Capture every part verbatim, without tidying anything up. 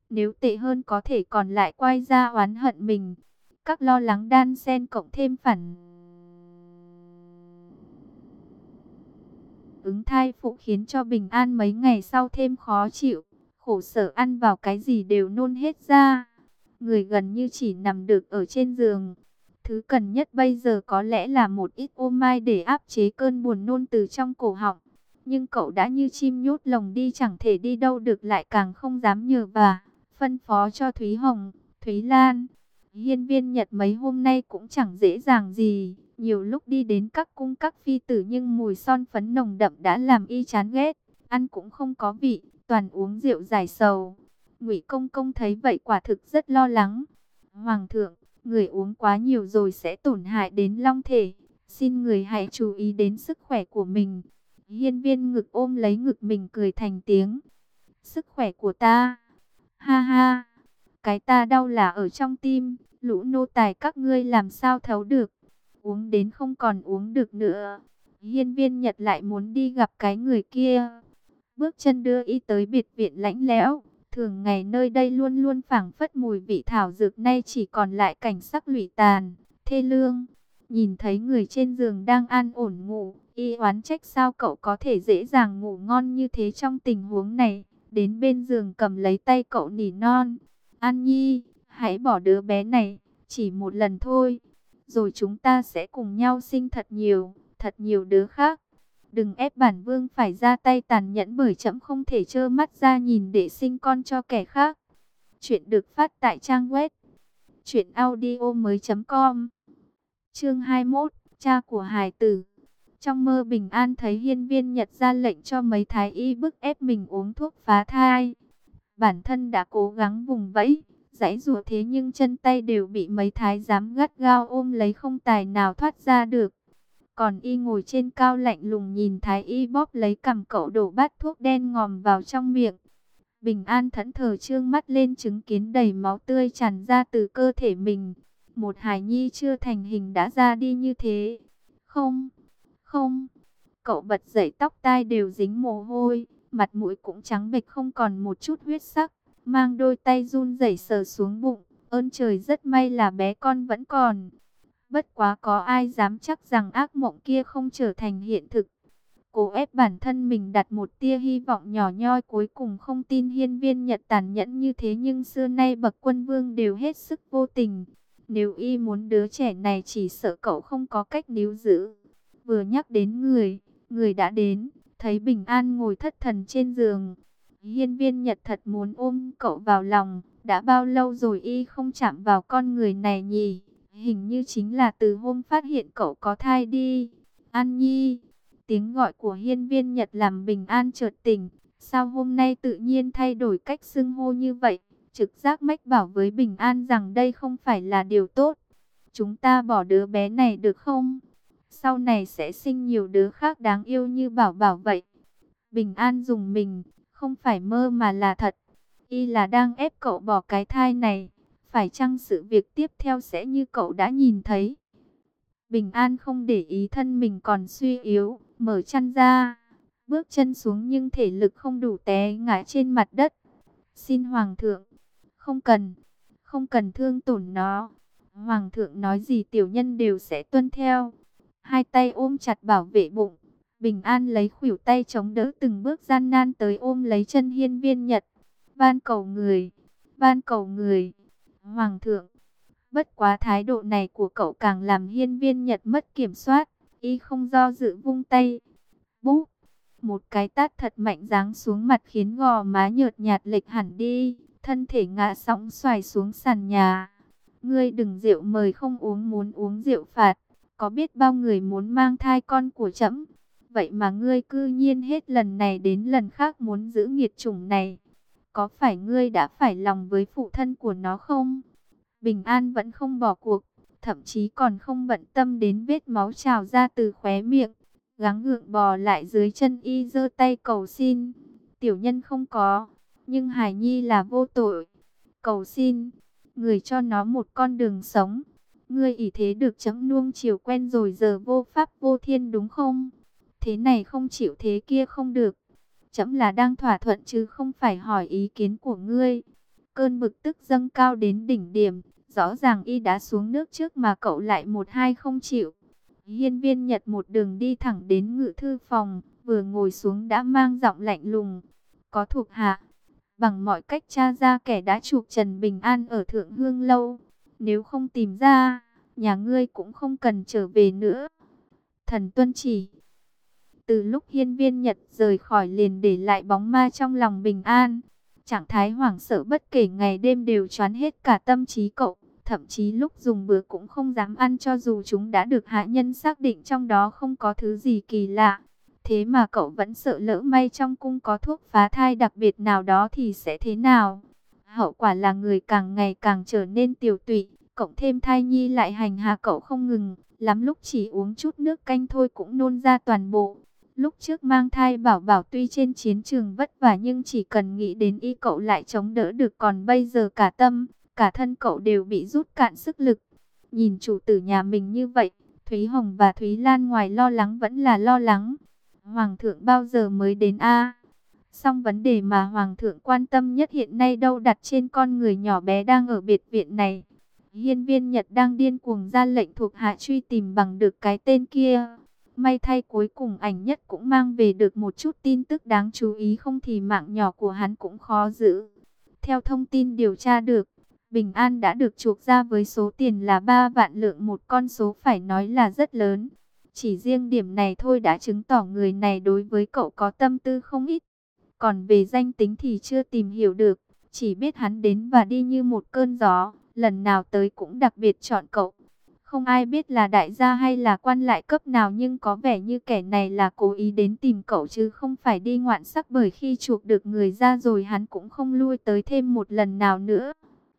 Nếu tệ hơn có thể còn lại quay ra oán hận mình. Các lo lắng đan xen cộng thêm phản ứng thai phụ khiến cho Bình An mấy ngày sau thêm khó chịu. Khổ sở ăn vào cái gì đều nôn hết ra. Người gần như chỉ nằm được ở trên giường. Thứ cần nhất bây giờ có lẽ là một ít ô mai để áp chế cơn buồn nôn từ trong cổ họng. Nhưng cậu đã như chim nhốt lồng đi, chẳng thể đi đâu được, lại càng không dám nhờ vả. Phân phó cho Thúy Hồng, Thúy Lan. Hiên Viên Nhật mấy hôm nay cũng chẳng dễ dàng gì. Nhiều lúc đi đến các cung các phi tử nhưng mùi son phấn nồng đậm đã làm y chán ghét. Ăn cũng không có vị, toàn uống rượu giải sầu. Ngụy Công Công thấy vậy quả thực rất lo lắng. Hoàng thượng, người uống quá nhiều rồi sẽ tổn hại đến long thể. Xin người hãy chú ý đến sức khỏe của mình. Hiên Viên ngực ôm lấy ngực mình cười thành tiếng. Sức khỏe của ta? Ha ha, cái ta đau là ở trong tim. Lũ nô tài các ngươi làm sao thấu được. Uống đến không còn uống được nữa. Hiên Viên Nhật lại muốn đi gặp cái người kia. Bước chân đưa y tới biệt viện lạnh lẽo. Thường ngày nơi đây luôn luôn phảng phất mùi vị thảo dược, nay chỉ còn lại cảnh sắc lụy tàn, thê lương. Nhìn thấy người trên giường đang an ổn ngủ, y oán trách sao cậu có thể dễ dàng ngủ ngon như thế trong tình huống này. Đến bên giường cầm lấy tay cậu nỉ non. An Nhi, hãy bỏ đứa bé này, chỉ một lần thôi. Rồi chúng ta sẽ cùng nhau sinh thật nhiều, thật nhiều đứa khác. Đừng ép bản vương phải ra tay tàn nhẫn, bởi trẫm không thể trơ mắt ra nhìn để sinh con cho kẻ khác. Chuyện được phát tại trang web truyện audio mới chấm com. Chương hai mươi mốt, cha của hài tử. Trong mơ Bình An thấy Hiên Viên Nhật ra lệnh cho mấy thái y bức ép mình uống thuốc phá thai. Bản thân đã cố gắng vùng vẫy, giãy giụa thế nhưng chân tay đều bị mấy thái giám gắt gao ôm lấy, không tài nào thoát ra được. Còn y ngồi trên cao lạnh lùng nhìn thái y bóp lấy cằm cậu, đổ bát thuốc đen ngòm vào trong miệng. Bình An thẫn thờ trương mắt lên chứng kiến đầy máu tươi tràn ra từ cơ thể mình. Một hài nhi chưa thành hình đã ra đi như thế. Không, không. Cậu bật dậy, tóc tai đều dính mồ hôi, mặt mũi cũng trắng bệch không còn một chút huyết sắc. Mang đôi tay run rẩy sờ xuống bụng. Ơn trời, rất may là bé con vẫn còn. Bất quá có ai dám chắc rằng ác mộng kia không trở thành hiện thực. Cố ép bản thân mình đặt một tia hy vọng nhỏ nhoi, cuối cùng không tin Hiên Viên Nhật tàn nhẫn như thế, nhưng xưa nay bậc quân vương đều hết sức vô tình. Nếu y muốn đứa trẻ này chỉ sợ cậu không có cách níu giữ. Vừa nhắc đến người, người đã đến, thấy Bình An ngồi thất thần trên giường. Hiên Viên Nhật thật muốn ôm cậu vào lòng, đã bao lâu rồi y không chạm vào con người này nhỉ? Hình như chính là từ hôm phát hiện cậu có thai đi. An Nhi. Tiếng gọi của Hiên Viên Nhật làm Bình An chợt tỉnh. Sao hôm nay tự nhiên thay đổi cách xưng hô như vậy? Trực giác mách bảo với Bình An rằng đây không phải là điều tốt. Chúng ta bỏ đứa bé này được không? Sau này sẽ sinh nhiều đứa khác đáng yêu như Bảo Bảo vậy. Bình An dùng mình, không phải mơ mà là thật. Y là đang ép cậu bỏ cái thai này. Phải chăng sự việc tiếp theo sẽ như cậu đã nhìn thấy? Bình An không để ý thân mình còn suy yếu, mở chăn ra, bước chân xuống nhưng thể lực không đủ, té ngã trên mặt đất. Xin Hoàng thượng, không cần, không cần thương tổn nó. Hoàng thượng nói gì tiểu nhân đều sẽ tuân theo. Hai tay ôm chặt bảo vệ bụng, Bình An lấy khuỷu tay chống đỡ, từng bước gian nan tới ôm lấy chân Hiên Viên Nhật. Van cầu người, van cầu người. Hoàng thượng. Bất quá thái độ này của cậu càng làm Hiên Viên Nhật mất kiểm soát. Y không do dự vung tay. Búp. Một cái tát thật mạnh giáng xuống mặt khiến gò má nhợt nhạt lệch hẳn đi. Thân thể ngã sóng xoài xuống sàn nhà. Ngươi đừng rượu mời không uống, muốn uống rượu phạt. Có biết bao người muốn mang thai con của trẫm. Vậy mà ngươi cư nhiên hết lần này đến lần khác muốn giữ nghiệt chủng này. Có phải ngươi đã phải lòng với phụ thân của nó không? Bình An vẫn không bỏ cuộc, thậm chí còn không bận tâm đến vết máu trào ra từ khóe miệng. Gắng gượng bò lại dưới chân y, giơ tay cầu xin. Tiểu nhân không có, nhưng Hải Nhi là vô tội. Cầu xin, người cho nó một con đường sống. Ngươi ỷ thế được chấm nuông chiều quen rồi, giờ vô pháp vô thiên đúng không? Thế này không chịu, thế kia không được. Chấm là đang thỏa thuận chứ không phải hỏi ý kiến của ngươi. cơn bực tức dâng cao đến đỉnh điểm. Rõ ràng y đã xuống nước trước mà cậu lại một hai không chịu. Hiên Viên Nhật một đường đi thẳng đến ngự thư phòng, vừa ngồi xuống đã mang giọng lạnh lùng. Có thuộc hạ, bằng mọi cách tra ra kẻ đã chụp Trần Bình An ở Thượng Hương Lâu. Nếu không tìm ra, nhà ngươi cũng không cần trở về nữa. Thần tuân chỉ. Từ lúc Hiên Viên Nhật rời khỏi liền để lại bóng ma trong lòng Bình An. Trạng thái hoảng sợ bất kể ngày đêm đều choán hết cả tâm trí cậu. Thậm chí lúc dùng bữa cũng không dám ăn cho dù chúng đã được hạ nhân xác định trong đó không có thứ gì kỳ lạ. Thế mà cậu vẫn sợ lỡ may trong cung có thuốc phá thai đặc biệt nào đó thì sẽ thế nào. Hậu quả là người càng ngày càng trở nên tiều tụy, cộng thêm thai nhi lại hành hạ cậu không ngừng. Lắm lúc chỉ uống chút nước canh thôi cũng nôn ra toàn bộ. Lúc trước mang thai bảo bảo tuy trên chiến trường vất vả nhưng chỉ cần nghĩ đến y cậu lại chống đỡ được. Còn bây giờ cả tâm, cả thân cậu đều bị rút cạn sức lực. Nhìn chủ tử nhà mình như vậy, Thúy Hồng và Thúy Lan ngoài lo lắng vẫn là lo lắng. Hoàng thượng bao giờ mới đến a? Song vấn đề mà Hoàng thượng quan tâm nhất hiện nay đâu đặt trên con người nhỏ bé đang ở biệt viện này. Hiên Viên Nhật đang điên cuồng ra lệnh thuộc hạ truy tìm bằng được cái tên kia. May thay cuối cùng ảnh nhất cũng mang về được một chút tin tức đáng chú ý, không thì mạng nhỏ của hắn cũng khó giữ. Theo thông tin điều tra được, Bình An đã được chuộc ra với số tiền là ba vạn lượng, một con số phải nói là rất lớn. Chỉ riêng điểm này thôi đã chứng tỏ người này đối với cậu có tâm tư không ít. Còn về danh tính thì chưa tìm hiểu được, chỉ biết hắn đến và đi như một cơn gió, lần nào tới cũng đặc biệt chọn cậu. Không ai biết là đại gia hay là quan lại cấp nào, nhưng có vẻ như kẻ này là cố ý đến tìm cậu chứ không phải đi ngoạn sắc, bởi khi chuộc được người ra rồi hắn cũng không lui tới thêm một lần nào nữa.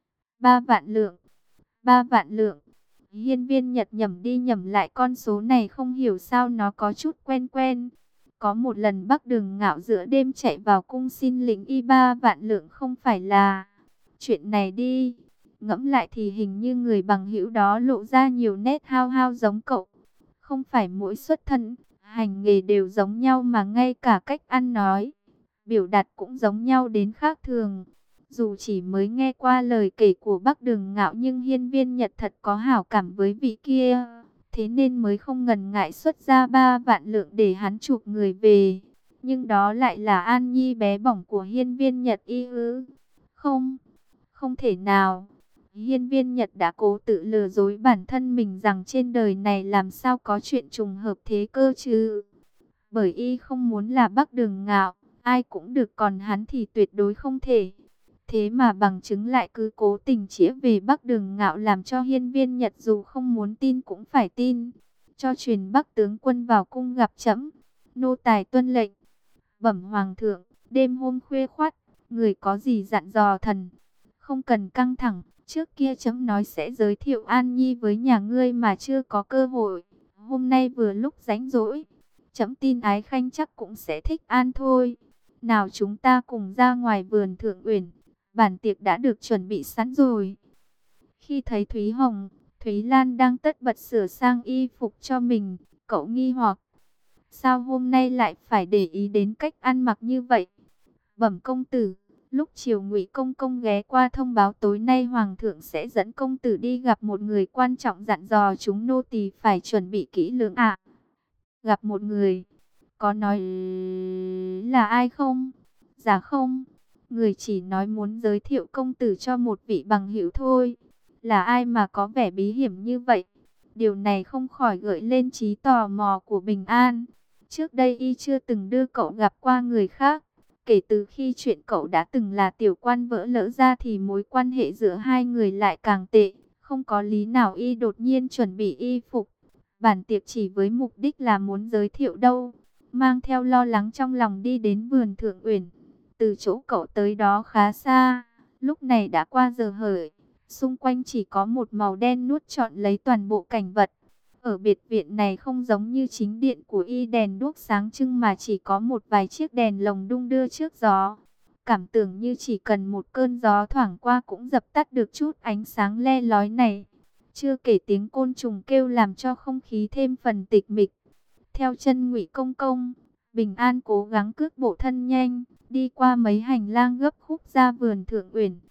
Ba vạn lượng, ba vạn lượng. Hiên Viên Nhật nhẩm đi nhẩm lại con số này, không hiểu sao nó có chút quen quen. Có một lần Bắc Đường Ngạo giữa đêm chạy vào cung xin lĩnh y ba vạn lượng, không phải là chuyện này đi. Ngẫm lại thì hình như người bằng hữu đó lộ ra nhiều nét hao hao giống cậu. Không phải mỗi xuất thân, hành nghề đều giống nhau mà ngay cả cách ăn nói, biểu đạt cũng giống nhau đến khác thường. Dù chỉ mới nghe qua lời kể của Bắc Đường Ngạo nhưng Hiên Viên Nhật thật có hảo cảm với vị kia. Thế nên mới không ngần ngại xuất ra ba vạn lượng để hắn chuộc người về. Nhưng đó lại là An Nhi bé bỏng của Hiên Viên Nhật y ư? Không, không thể nào. Hiên Viên Nhật đã cố tự lừa dối bản thân mình rằng trên đời này làm sao có chuyện trùng hợp thế cơ chứ. Bởi y không muốn là Bắc Đường Ngạo, ai cũng được, còn hắn thì tuyệt đối không thể. Thế mà bằng chứng lại cứ cố tình chĩa về Bắc Đường Ngạo, làm cho Hiên Viên Nhật dù không muốn tin cũng phải tin. Cho truyền Bắc tướng quân vào cung gặp trẫm. Nô tài tuân lệnh. Bẩm Hoàng thượng, đêm hôm khuya khoắt, người có gì dặn dò thần? Không cần căng thẳng, trước kia trẫm nói sẽ giới thiệu An Nhi với nhà ngươi mà chưa có cơ hội. Hôm nay vừa lúc rảnh rỗi, trẫm tin Ái Khanh chắc cũng sẽ thích An thôi. Nào chúng ta cùng ra ngoài vườn Thượng Uyển, bản tiệc đã được chuẩn bị sẵn rồi. Khi thấy Thúy Hồng, Thúy Lan đang tất bật sửa sang y phục cho mình, cậu nghi hoặc. Sao hôm nay lại phải để ý đến cách ăn mặc như vậy? Bẩm công tử, lúc chiều Ngụy công công ghé qua thông báo tối nay hoàng thượng sẽ dẫn công tử đi gặp một người quan trọng, dặn dò chúng nô tỳ phải chuẩn bị kỹ lưỡng ạ. Gặp một người, có nói là ai không? Dạ không, người chỉ nói muốn giới thiệu công tử cho một vị bằng hữu thôi. Là ai mà có vẻ bí hiểm như vậy? Điều này không khỏi gợi lên trí tò mò của Bình An. Trước đây y chưa từng đưa cậu gặp qua người khác. Kể từ khi chuyện cậu đã từng là tiểu quan vỡ lỡ ra thì mối quan hệ giữa hai người lại càng tệ. Không có lý nào y đột nhiên chuẩn bị y phục bản tiệc chỉ với mục đích là muốn giới thiệu đâu. Mang theo lo lắng trong lòng đi đến vườn Thượng Uyển. Từ chỗ cậu tới đó khá xa, lúc này đã qua giờ hợi. Xung quanh chỉ có một màu đen nuốt trọn lấy toàn bộ cảnh vật. Ở biệt viện này không giống như chính điện của y đèn đuốc sáng trưng, mà chỉ có một vài chiếc đèn lồng đung đưa trước gió. Cảm tưởng như chỉ cần một cơn gió thoảng qua cũng dập tắt được chút ánh sáng le lói này. Chưa kể tiếng côn trùng kêu làm cho không khí thêm phần tịch mịch. Theo chân Ngụy công công, Bình An cố gắng cước bộ thân nhanh, đi qua mấy hành lang gấp khúc ra vườn Thượng Uyển.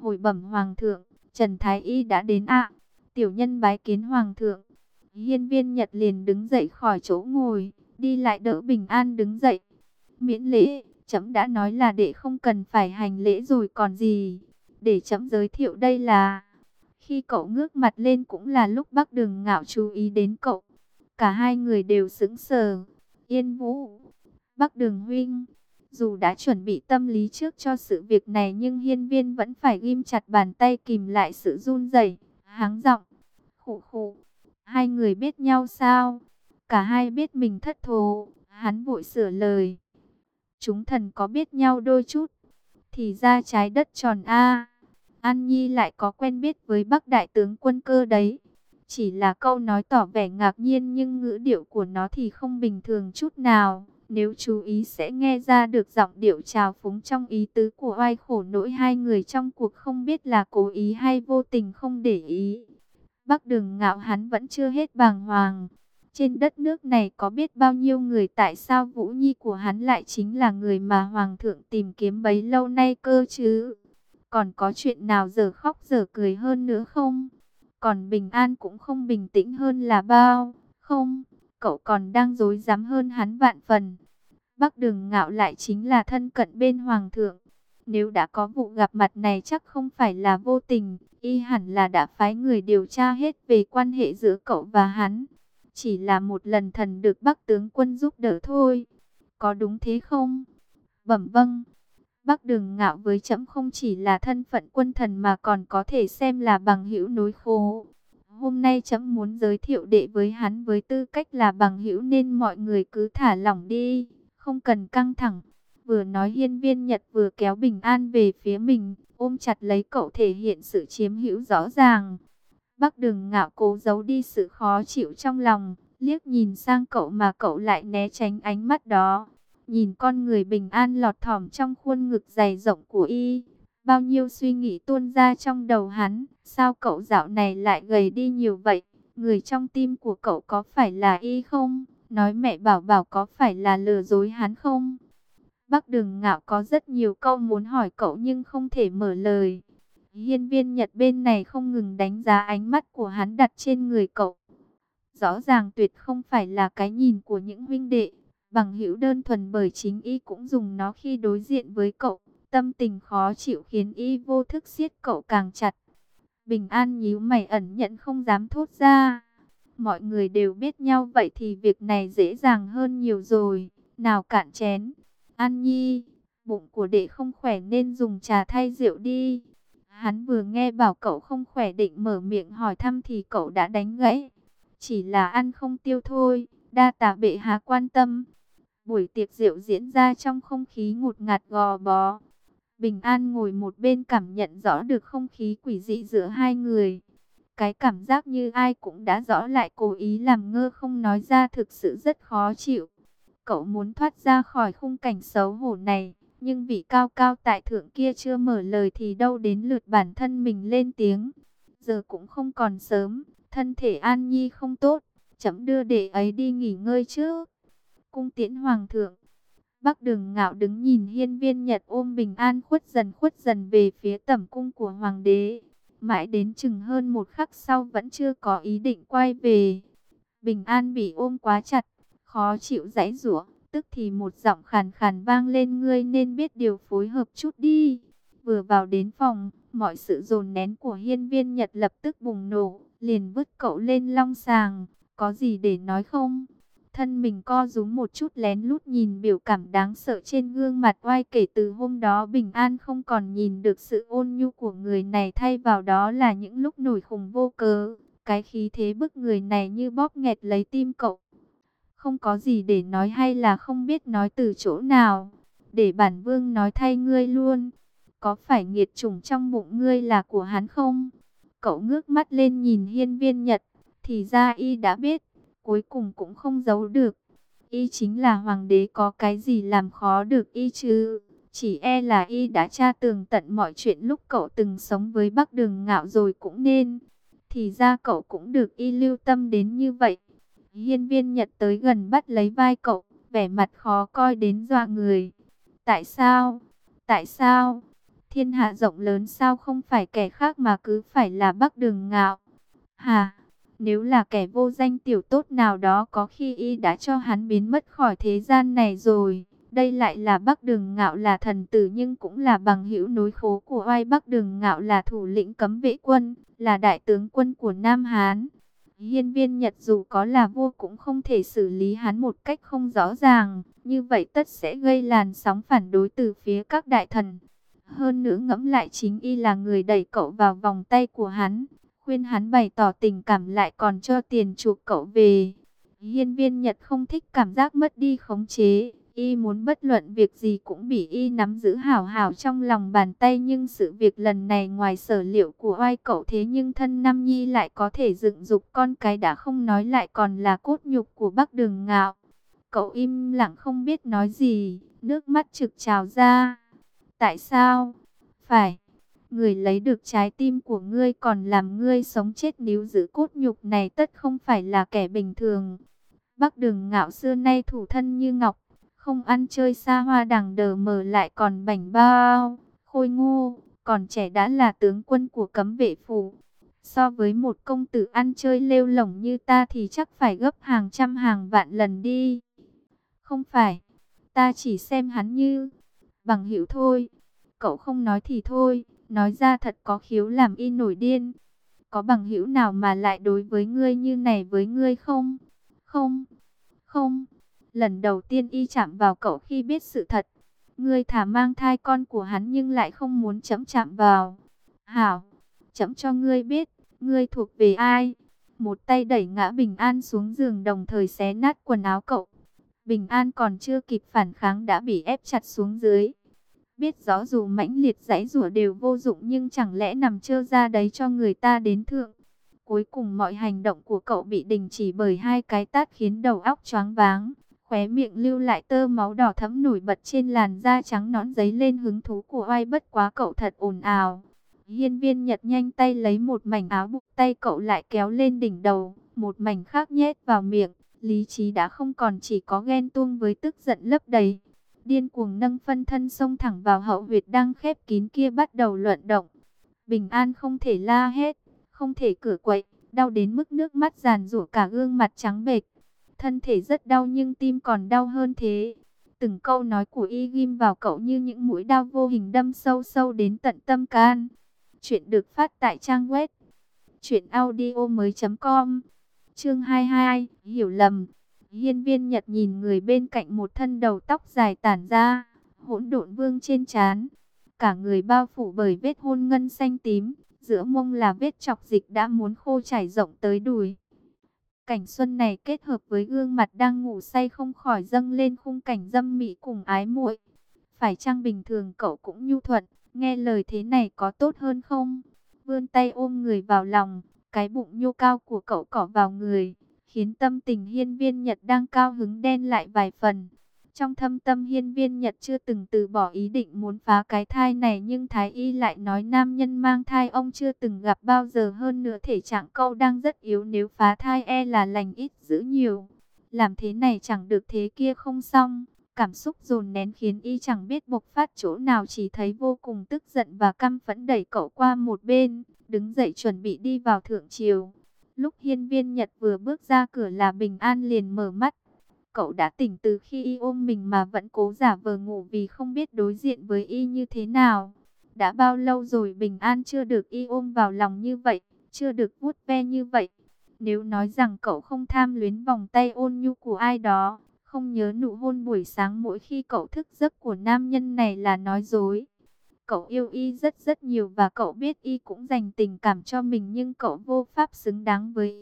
hồi bẩm hoàng thượng, Trần Thái Y đã đến ạ. Tiểu nhân bái kiến hoàng thượng. Hiên Viên Nhật liền đứng dậy khỏi chỗ ngồi, đi lại đỡ Bình An đứng dậy. Miễn lễ, trẫm đã nói là đệ không cần phải hành lễ rồi còn gì. Để trẫm giới thiệu đây là... Khi cậu ngước mặt lên cũng là lúc Bắc Đường Ngạo chú ý đến cậu. Cả hai người đều sững sờ. Yên Vũ, Bắc Đường huynh. Dù đã chuẩn bị tâm lý trước cho sự việc này nhưng Hiên Viên vẫn phải ghim chặt bàn tay kìm lại sự run rẩy, háng giọng. Khụ khụ, hai người biết nhau sao? Cả hai biết mình thất thố, hắn vội sửa lời. Chúng thần có biết nhau đôi chút. Thì ra trái đất tròn a. An Nhi lại có quen biết với Bắc đại tướng quân Cơ đấy. Chỉ là câu nói tỏ vẻ ngạc nhiên nhưng ngữ điệu của nó thì không bình thường chút nào. Nếu chú ý sẽ nghe ra được giọng điệu trào phúng trong ý tứ của oai khổ nỗi hai người trong cuộc không biết là cố ý hay vô tình không để ý. Bắc Đường Ngạo hắn vẫn chưa hết bàng hoàng. Trên đất nước này có biết bao nhiêu người, tại sao Vũ Nhi của hắn lại chính là người mà Hoàng thượng tìm kiếm bấy lâu nay cơ chứ? Còn có chuyện nào giờ khóc giờ cười hơn nữa không? Còn Bình An cũng không bình tĩnh hơn là bao. Không, cậu còn đang dối dám hơn hắn vạn phần. Bắc Đường Ngạo lại chính là thân cận bên Hoàng thượng. Nếu đã có vụ gặp mặt này chắc không phải là vô tình. Y hẳn là đã phái người điều tra hết về quan hệ giữa cậu và hắn. Chỉ là một lần thần được Bắc tướng quân giúp đỡ thôi. Có đúng thế không? Bẩm vâng. Bắc Đường Ngạo với trẫm không chỉ là thân phận quân thần mà còn có thể xem là bằng hữu nối khố. Hôm nay trẫm muốn giới thiệu đệ với hắn với tư cách là bằng hữu nên mọi người cứ thả lỏng đi, không cần căng thẳng. Vừa nói Hiên Viên Nhật vừa kéo Bình An về phía mình, ôm chặt lấy cậu thể hiện sự chiếm hữu rõ ràng. Bắc Đường Ngạo cố giấu đi sự khó chịu trong lòng, liếc nhìn sang cậu mà cậu lại né tránh ánh mắt đó. Nhìn con người Bình An lọt thỏm trong khuôn ngực dày rộng của y, bao nhiêu suy nghĩ tuôn ra trong đầu hắn. Sao cậu dạo này lại gầy đi nhiều vậy? Người trong tim của cậu có phải là y không? Nói mẹ bảo bảo có phải là lừa dối hắn không? Bắc Đường Ngạo có rất nhiều câu muốn hỏi cậu nhưng không thể mở lời. Hiên Viên Nhật bên này không ngừng đánh giá ánh mắt của hắn đặt trên người cậu. Rõ ràng tuyệt không phải là cái nhìn của những huynh đệ, bằng hữu đơn thuần, bởi chính y cũng dùng nó khi đối diện với cậu. Tâm tình khó chịu khiến y vô thức siết cậu càng chặt. Bình An nhíu mày ẩn nhẫn không dám thốt ra. Mọi người đều biết nhau vậy thì việc này dễ dàng hơn nhiều rồi. Nào cạn chén. An Nhi, bụng của đệ không khỏe nên dùng trà thay rượu đi. Hắn vừa nghe bảo cậu không khỏe định mở miệng hỏi thăm thì cậu đã đánh gãy. Chỉ là ăn không tiêu thôi, đa tạ bệ hạ quan tâm. Buổi tiệc rượu diễn ra trong không khí ngột ngạt gò bó. Bình An ngồi một bên cảm nhận rõ được không khí quỷ dị giữa hai người. Cái cảm giác như ai cũng đã rõ lại cố ý làm ngơ không nói ra thực sự rất khó chịu. Cậu muốn thoát ra khỏi khung cảnh xấu hổ này, nhưng vị cao cao tại thượng kia chưa mở lời thì đâu đến lượt bản thân mình lên tiếng. Giờ cũng không còn sớm, thân thể An Nhi không tốt, chấm đưa đệ ấy đi nghỉ ngơi trước. Cung tiễn hoàng thượng. Bắc Đường Ngạo đứng nhìn Hiên Viên Nhật ôm Bình An khuất dần khuất dần về phía tẩm cung của hoàng đế. Mãi đến chừng hơn một khắc sau vẫn chưa có ý định quay về. Bình An bị ôm quá chặt, khó chịu giãy giụa, tức thì một giọng khàn khàn vang lên, ngươi nên biết điều phối hợp chút đi. Vừa vào đến phòng, mọi sự dồn nén của Hiên Viên Nhật lập tức bùng nổ, liền vứt cậu lên long sàng. Có gì để nói không? Thân mình co rúm một chút lén lút nhìn biểu cảm đáng sợ trên gương mặt oai. Kể từ hôm đó Bình An không còn nhìn được sự ôn nhu của người này, thay vào đó là những lúc nổi khùng vô cớ. Cái khí thế bức người này như bóp nghẹt lấy tim cậu. Không có gì để nói hay là không biết nói từ chỗ nào? Để bản vương nói thay ngươi luôn. Có phải nghiệt chủng trong bụng ngươi là của hắn không? Cậu ngước mắt lên nhìn Hiên Viên Nhật. Thì ra y đã biết. Cuối cùng cũng không giấu được. Y chính là hoàng đế, có cái gì làm khó được y chứ? Chỉ e là y đã tra tường tận mọi chuyện lúc cậu từng sống với Bắc Đường Ngạo rồi cũng nên. Thì ra cậu cũng được y lưu tâm đến như vậy. Hiên Viên Nhật tới gần bắt lấy vai cậu, vẻ mặt khó coi đến dọa người. Tại sao? Tại sao? Thiên hạ rộng lớn sao không phải kẻ khác mà cứ phải là Bắc Đường Ngạo? Hà, nếu là kẻ vô danh tiểu tốt nào đó có khi y đã cho hắn biến mất khỏi thế gian này rồi. Đây lại là Bắc Đường Ngạo là thần tử nhưng cũng là bằng hữu nối khố của oai. Bắc Đường Ngạo là thủ lĩnh cấm vệ quân, là đại tướng quân của Nam Hán. Hiên Viên Nhật dù có là vua cũng không thể xử lý hắn một cách không rõ ràng, như vậy tất sẽ gây làn sóng phản đối từ phía các đại thần. Hơn nữa ngẫm lại chính y là người đẩy cậu vào vòng tay của hắn, khuyên hắn bày tỏ tình cảm lại còn cho tiền chuộc cậu về. Hiên Viên Nhật không thích cảm giác mất đi khống chế, y muốn bất luận việc gì cũng bị y nắm giữ hảo hảo trong lòng bàn tay, nhưng sự việc lần này ngoài sở liệu của oai cậu, thế nhưng thân Nam Nhi lại có thể dựng dục con cái đã không nói lại còn là cốt nhục của Bắc Đường Ngạo. Cậu im lặng không biết nói gì, nước mắt trực trào ra. Tại sao? Phải, người lấy được trái tim của ngươi còn làm ngươi sống chết níu giữ cốt nhục này tất không phải là kẻ bình thường. Bắc Đường Ngạo xưa nay thủ thân như ngọc, không ăn chơi xa hoa đằng đờ mờ lại còn bảnh bao, khôi ngô, còn trẻ đã là tướng quân của cấm vệ phủ. So với một công tử ăn chơi lêu lổng như ta thì chắc phải gấp hàng trăm hàng vạn lần đi. Không phải, ta chỉ xem hắn như bằng hữu thôi. Cậu không nói thì thôi, nói ra thật có khiếu làm y nổi điên. Có bằng hữu nào mà lại đối với ngươi như này với ngươi không? Không, không. Lần đầu tiên y chạm vào cậu khi biết sự thật. Ngươi thả mang thai con của hắn nhưng lại không muốn chấm chạm vào. Hảo, chấm cho ngươi biết, ngươi thuộc về ai. Một tay đẩy ngã Bình An xuống giường đồng thời xé nát quần áo cậu. Bình An còn chưa kịp phản kháng đã bị ép chặt xuống dưới. Biết rõ dù mãnh liệt giãy giụa đều vô dụng nhưng chẳng lẽ nằm trơ ra đấy cho người ta đến thượng. Cuối cùng mọi hành động của cậu bị đình chỉ bởi hai cái tát khiến đầu óc choáng váng. Khóe miệng lưu lại tơ máu đỏ thẫm nổi bật trên làn da trắng nõn giấy lên hứng thú của oai. Bất quá cậu thật ồn ào. Hiên Viên Nhật nhanh tay lấy một mảnh áo buộc tay cậu lại kéo lên đỉnh đầu, một mảnh khác nhét vào miệng. Lý trí đã không còn, chỉ có ghen tuông với tức giận lấp đầy. Điên cuồng nâng phân thân xông thẳng vào hậu huyệt đang khép kín kia bắt đầu luận động. Bình An không thể la hét, không thể cựa quậy, đau đến mức nước mắt giàn giụa cả gương mặt trắng bệch. Thân thể rất đau nhưng tim còn đau hơn thế. Từng câu nói của y ghim vào cậu như những mũi đao vô hình đâm sâu sâu đến tận tâm can. Chuyện được phát tại trang web truyện audio mới chấm com. Chương hai mươi hai, hiểu lầm. Hiên Viên Nhật nhìn người bên cạnh, một thân đầu tóc dài tản ra, hỗn độn vương trên trán, cả người bao phủ bởi vết hôn ngân xanh tím, giữa mông là vết chọc dịch đã muốn khô trải rộng tới đùi. Cảnh xuân này kết hợp với gương mặt đang ngủ say không khỏi dâng lên khung cảnh dâm mỹ cùng ái muội. Phải chăng bình thường cậu cũng nhu thuận, nghe lời thế này có tốt hơn không? Vươn tay ôm người vào lòng, cái bụng nhô cao của cậu cỏ vào người, khiến tâm tình Hiên Viên Nhật đang cao hứng đen lại vài phần. Trong thâm tâm Hiên Viên Nhật chưa từng từ bỏ ý định muốn phá cái thai này, nhưng Thái Y lại nói nam nhân mang thai ông chưa từng gặp bao giờ, hơn nữa thể trạng cậu đang rất yếu, nếu phá thai e là lành ít dữ nhiều. Làm thế này chẳng được thế kia không xong, cảm xúc dồn nén khiến y chẳng biết bộc phát chỗ nào, chỉ thấy vô cùng tức giận và căm phẫn đẩy cậu qua một bên, đứng dậy chuẩn bị đi vào thượng triều. Lúc Hiên Viên Nhật vừa bước ra cửa là Bình An liền mở mắt. Cậu đã tỉnh từ khi y ôm mình mà vẫn cố giả vờ ngủ vì không biết đối diện với y như thế nào. Đã bao lâu rồi Bình An chưa được y ôm vào lòng như vậy, chưa được vuốt ve như vậy. Nếu nói rằng cậu không tham luyến vòng tay ôn nhu của ai đó, không nhớ nụ hôn buổi sáng mỗi khi cậu thức giấc của nam nhân này là nói dối. Cậu yêu y rất rất nhiều và cậu biết y cũng dành tình cảm cho mình, nhưng cậu vô pháp xứng đáng với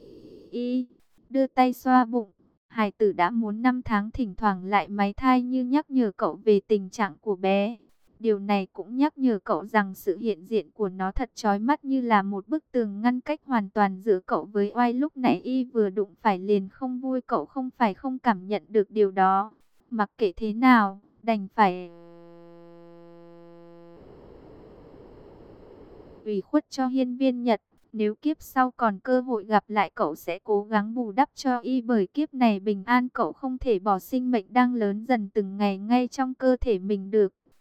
y. Đưa tay xoa bụng, hài tử đã muốn năm tháng thỉnh thoảng lại máy thai như nhắc nhở cậu về tình trạng của bé. Điều này cũng nhắc nhở cậu rằng sự hiện diện của nó thật chói mắt, như là một bức tường ngăn cách hoàn toàn giữa cậu với oai. Lúc nãy y vừa đụng phải liền không vui, cậu không phải không cảm nhận được điều đó. Mặc kệ thế nào, đành phải ủy khuất cho Hiên Viên Nhật. Nếu kiếp sau còn cơ hội gặp lại cậu sẽ cố gắng bù đắp cho y, bởi kiếp này Bình An cậu không thể bỏ sinh mệnh đang lớn dần từng ngày ngay trong cơ thể mình được.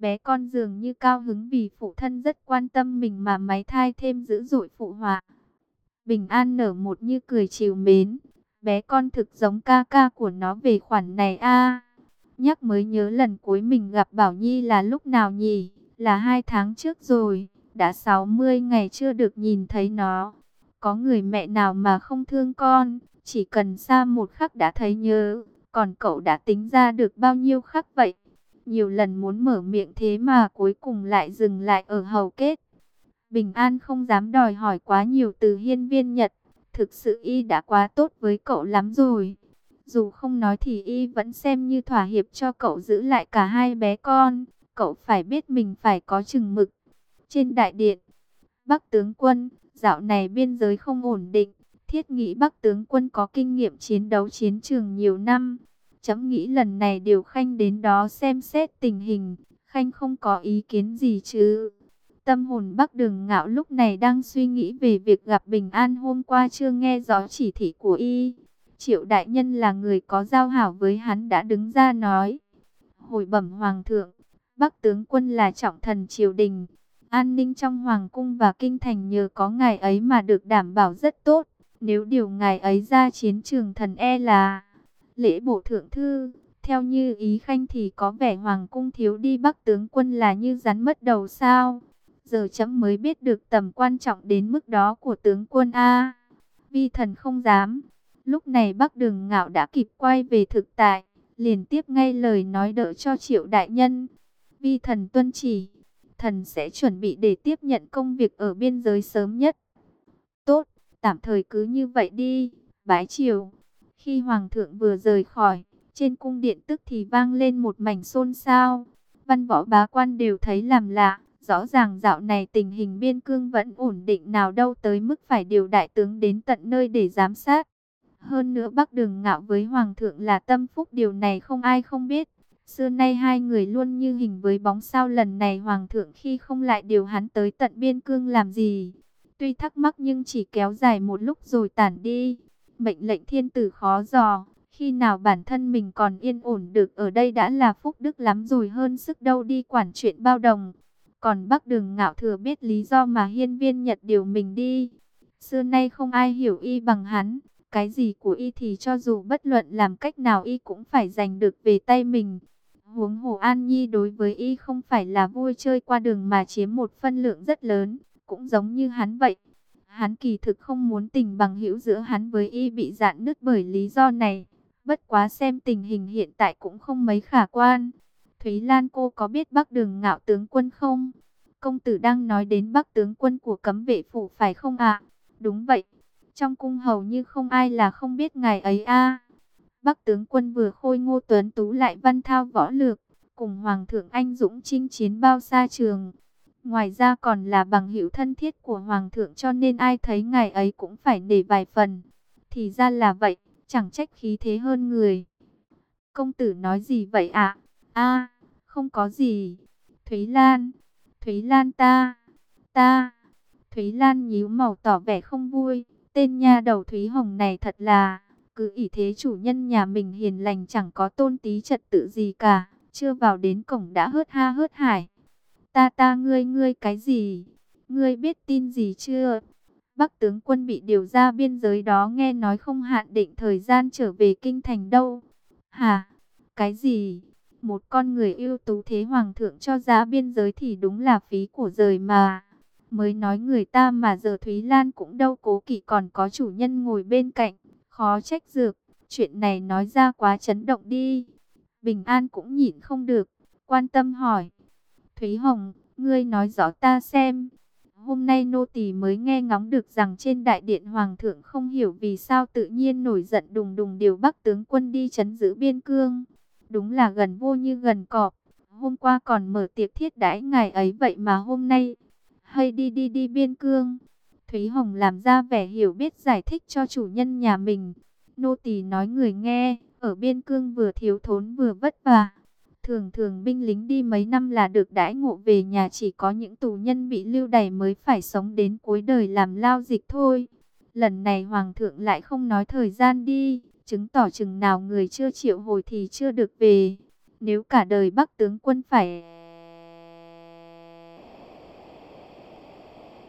Bé con dường như cao hứng vì phụ thân rất quan tâm mình mà máy thai thêm dữ dội phụ họa. Bình An nở một như cười trìu mến. Bé con thực giống ca ca của nó về khoản này a. Nhắc mới nhớ lần cuối mình gặp Bảo Nhi là lúc nào nhỉ? Là hai tháng trước rồi. Đã sáu mươi ngày chưa được nhìn thấy nó. Có người mẹ nào mà không thương con. Chỉ cần xa một khắc đã thấy nhớ. Còn cậu đã tính ra được bao nhiêu khắc vậy? Nhiều lần muốn mở miệng thế mà cuối cùng lại dừng lại ở hầu kết. Bình An không dám đòi hỏi quá nhiều từ Hiên Viên Nhật. Thực sự y đã quá tốt với cậu lắm rồi. Dù không nói thì y vẫn xem như thỏa hiệp cho cậu giữ lại cả hai bé con. Cậu phải biết mình phải có chừng mực. Trên đại điện, Bắc tướng quân, dạo này biên giới không ổn định. Thiết nghĩ Bắc tướng quân có kinh nghiệm chiến đấu chiến trường nhiều năm. Chấm nghĩ lần này điều Khanh đến đó xem xét tình hình. Khanh không có ý kiến gì chứ? Tâm hồn Bắc Đường Ngạo lúc này đang suy nghĩ về việc gặp Bình An hôm qua chưa nghe rõ chỉ thị của y. Triệu đại nhân là người có giao hảo với hắn đã đứng ra nói. Hồi bẩm hoàng thượng, Bắc tướng quân là trọng thần triều đình. An ninh trong hoàng cung và kinh thành nhờ có ngài ấy mà được đảm bảo rất tốt. Nếu điều ngài ấy ra chiến trường thần e là lễ bộ thượng thư. Theo như ý Khanh thì có vẻ hoàng cung thiếu đi Bắc tướng quân là như rắn mất đầu sao. Giờ chấm mới biết được tầm quan trọng đến mức đó của tướng quân a. Vi thần không dám. Lúc này Bắc Đường Ngạo đã kịp quay về thực tại, liền tiếp ngay lời nói đỡ cho Triệu đại nhân. Vi thần tuân chỉ, thần sẽ chuẩn bị để tiếp nhận công việc ở biên giới sớm nhất. Tốt, tạm thời cứ như vậy đi. Bái triều. Khi hoàng thượng vừa rời khỏi, trên cung điện tức thì vang lên một mảnh xôn xao. Văn võ bá quan đều thấy làm lạ. Rõ ràng dạo này tình hình biên cương vẫn ổn định nào đâu tới mức phải điều đại tướng đến tận nơi để giám sát. Hơn nữa Bắc Đường Ngạo với Hoàng thượng là tâm phúc, điều này không ai không biết. Xưa nay hai người luôn như hình với bóng, sao lần này Hoàng thượng khi không lại điều hắn tới tận biên cương làm gì. Tuy thắc mắc nhưng chỉ kéo dài một lúc rồi tản đi. Mệnh lệnh thiên tử khó dò, khi nào bản thân mình còn yên ổn được ở đây đã là phúc đức lắm rồi, hơn sức đâu đi quản chuyện bao đồng. Còn Bắc Đường Ngạo thừa biết lý do mà Hiên Viên Nhật điều mình đi. Xưa nay không ai hiểu y bằng hắn. Cái gì của y thì cho dù bất luận làm cách nào y cũng phải giành được về tay mình. Huống hồ An Nhi đối với y không phải là vui chơi qua đường mà chiếm một phân lượng rất lớn. Cũng giống như hắn vậy. Hắn kỳ thực không muốn tình bằng hữu giữa hắn với y bị rạn nứt bởi lý do này. Bất quá xem tình hình hiện tại cũng không mấy khả quan. Thúy Lan cô có biết Bắc Đường Ngạo tướng quân không? Công tử đang nói đến Bắc tướng quân của Cấm Vệ phủ phải không ạ? Đúng vậy. Trong cung hầu như không ai là không biết ngài ấy a. Bắc tướng quân vừa khôi ngô tuấn tú lại văn thao võ lược, cùng Hoàng thượng anh dũng chinh chiến bao xa trường. Ngoài ra còn là bằng hữu thân thiết của Hoàng thượng, cho nên ai thấy ngài ấy cũng phải nể vài phần. Thì ra là vậy, chẳng trách khí thế hơn người. Công tử nói gì vậy ạ? A, không có gì. Thúy Lan, Thúy Lan ta, ta. Thúy Lan nhíu mày tỏ vẻ không vui. Tên nha đầu Thúy Hồng này thật là, cứ ỷ thế chủ nhân nhà mình hiền lành chẳng có tôn tí trật tự gì cả. Chưa vào đến cổng đã hớt ha hớt hải. Ta ta ngươi ngươi cái gì? Ngươi biết tin gì chưa? Bắc tướng quân bị điều ra biên giới đó, nghe nói không hạn định thời gian trở về kinh thành đâu. Hả? Cái gì? Một con người ưu tú thế Hoàng thượng cho ra biên giới thì đúng là phí của rời mà. Mới nói người ta mà giờ Thúy Lan cũng đâu cố kỵ, còn có chủ nhân ngồi bên cạnh. Khó trách dược, chuyện này nói ra quá chấn động đi. Bình An cũng nhịn không được, quan tâm hỏi. Thúy Hồng, ngươi nói rõ ta xem. Hôm nay nô tỳ mới nghe ngóng được rằng trên đại điện Hoàng thượng không hiểu vì sao tự nhiên nổi giận đùng đùng điều Bắc tướng quân đi trấn giữ biên cương. Đúng là gần vô như gần cọp. Hôm qua còn mở tiệc thiết đãi ngài ấy, vậy mà hôm nay hay đi đi đi biên cương. Thúy Hồng làm ra vẻ hiểu biết giải thích cho chủ nhân nhà mình. Nô tỳ nói người nghe, ở biên cương vừa thiếu thốn vừa vất vả. Thường thường binh lính đi mấy năm là được đãi ngộ về nhà, chỉ có những tù nhân bị lưu đày mới phải sống đến cuối đời làm lao dịch thôi. Lần này Hoàng thượng lại không nói thời gian đi, chứng tỏ chừng nào người chưa triệu hồi thì chưa được về. Nếu cả đời Bắc tướng quân phải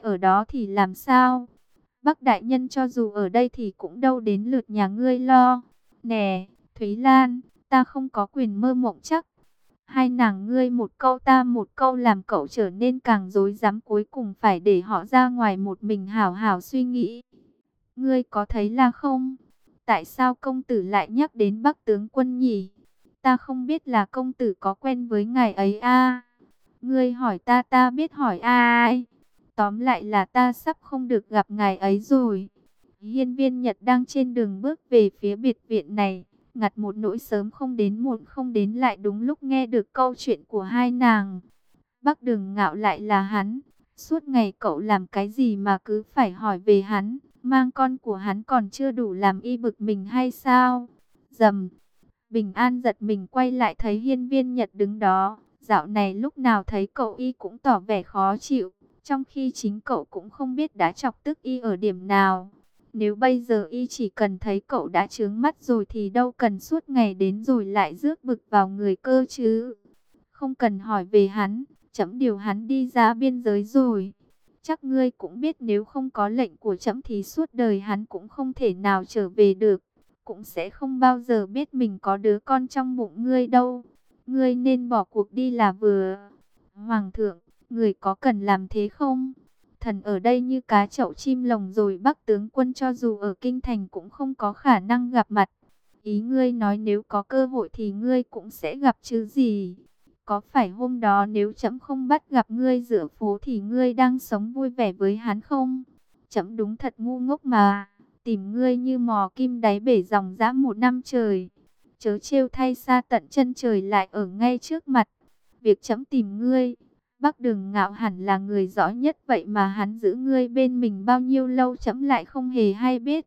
ở đó thì làm sao? Bắc đại nhân cho dù ở đây thì cũng đâu đến lượt nhà ngươi lo. Nè, Thúy Lan, ta không có quyền mơ mộng chắc. Hai nàng ngươi một câu ta một câu làm cậu trở nên càng rối rắm, cuối cùng phải để họ ra ngoài một mình hảo hảo suy nghĩ. Ngươi có thấy là không? Tại sao công tử lại nhắc đến Bắc tướng quân nhỉ? Ta không biết là công tử có quen với ngài ấy à? Ngươi hỏi ta ta biết hỏi ai? Tóm lại là ta sắp không được gặp ngài ấy rồi. Hiên Viên Nhật đang trên đường bước về phía biệt viện này, ngặt một nỗi sớm không đến muộn không đến lại đúng lúc nghe được câu chuyện của hai nàng. Bắc Đường Ngạo lại là hắn, suốt ngày cậu làm cái gì mà cứ phải hỏi về hắn, mang con của hắn còn chưa đủ làm y bực mình hay sao? Dầm, Bình An giật mình quay lại thấy Hiên Viên Nhật đứng đó, dạo này lúc nào thấy cậu y cũng tỏ vẻ khó chịu, trong khi chính cậu cũng không biết đã chọc tức y ở điểm nào. Nếu bây giờ y chỉ cần thấy cậu đã chướng mắt rồi thì đâu cần suốt ngày đến rồi lại rước bực vào người cơ chứ. Không cần hỏi về hắn, trẫm điều hắn đi ra biên giới rồi. Chắc ngươi cũng biết nếu không có lệnh của trẫm thì suốt đời hắn cũng không thể nào trở về được. Cũng sẽ không bao giờ biết mình có đứa con trong bụng ngươi đâu. Ngươi nên bỏ cuộc đi là vừa. Hoàng thượng, người có cần làm thế không? Thần ở đây như cá chậu chim lồng rồi, Bắc tướng quân cho dù ở kinh thành cũng không có khả năng gặp mặt. Ý ngươi nói nếu có cơ hội thì ngươi cũng sẽ gặp chứ gì? Có phải hôm đó nếu trẫm không bắt gặp ngươi giữa phố thì ngươi đang sống vui vẻ với hắn không? Trẫm đúng thật ngu ngốc mà, tìm ngươi như mò kim đáy bể dòng dã một năm trời. Chớ trêu thay, xa tận chân trời lại ở ngay trước mặt. Việc trẫm tìm ngươi, Bắc Đường Ngạo hẳn là người rõ nhất, vậy mà hắn giữ ngươi bên mình bao nhiêu lâu trẫm lại không hề hay biết.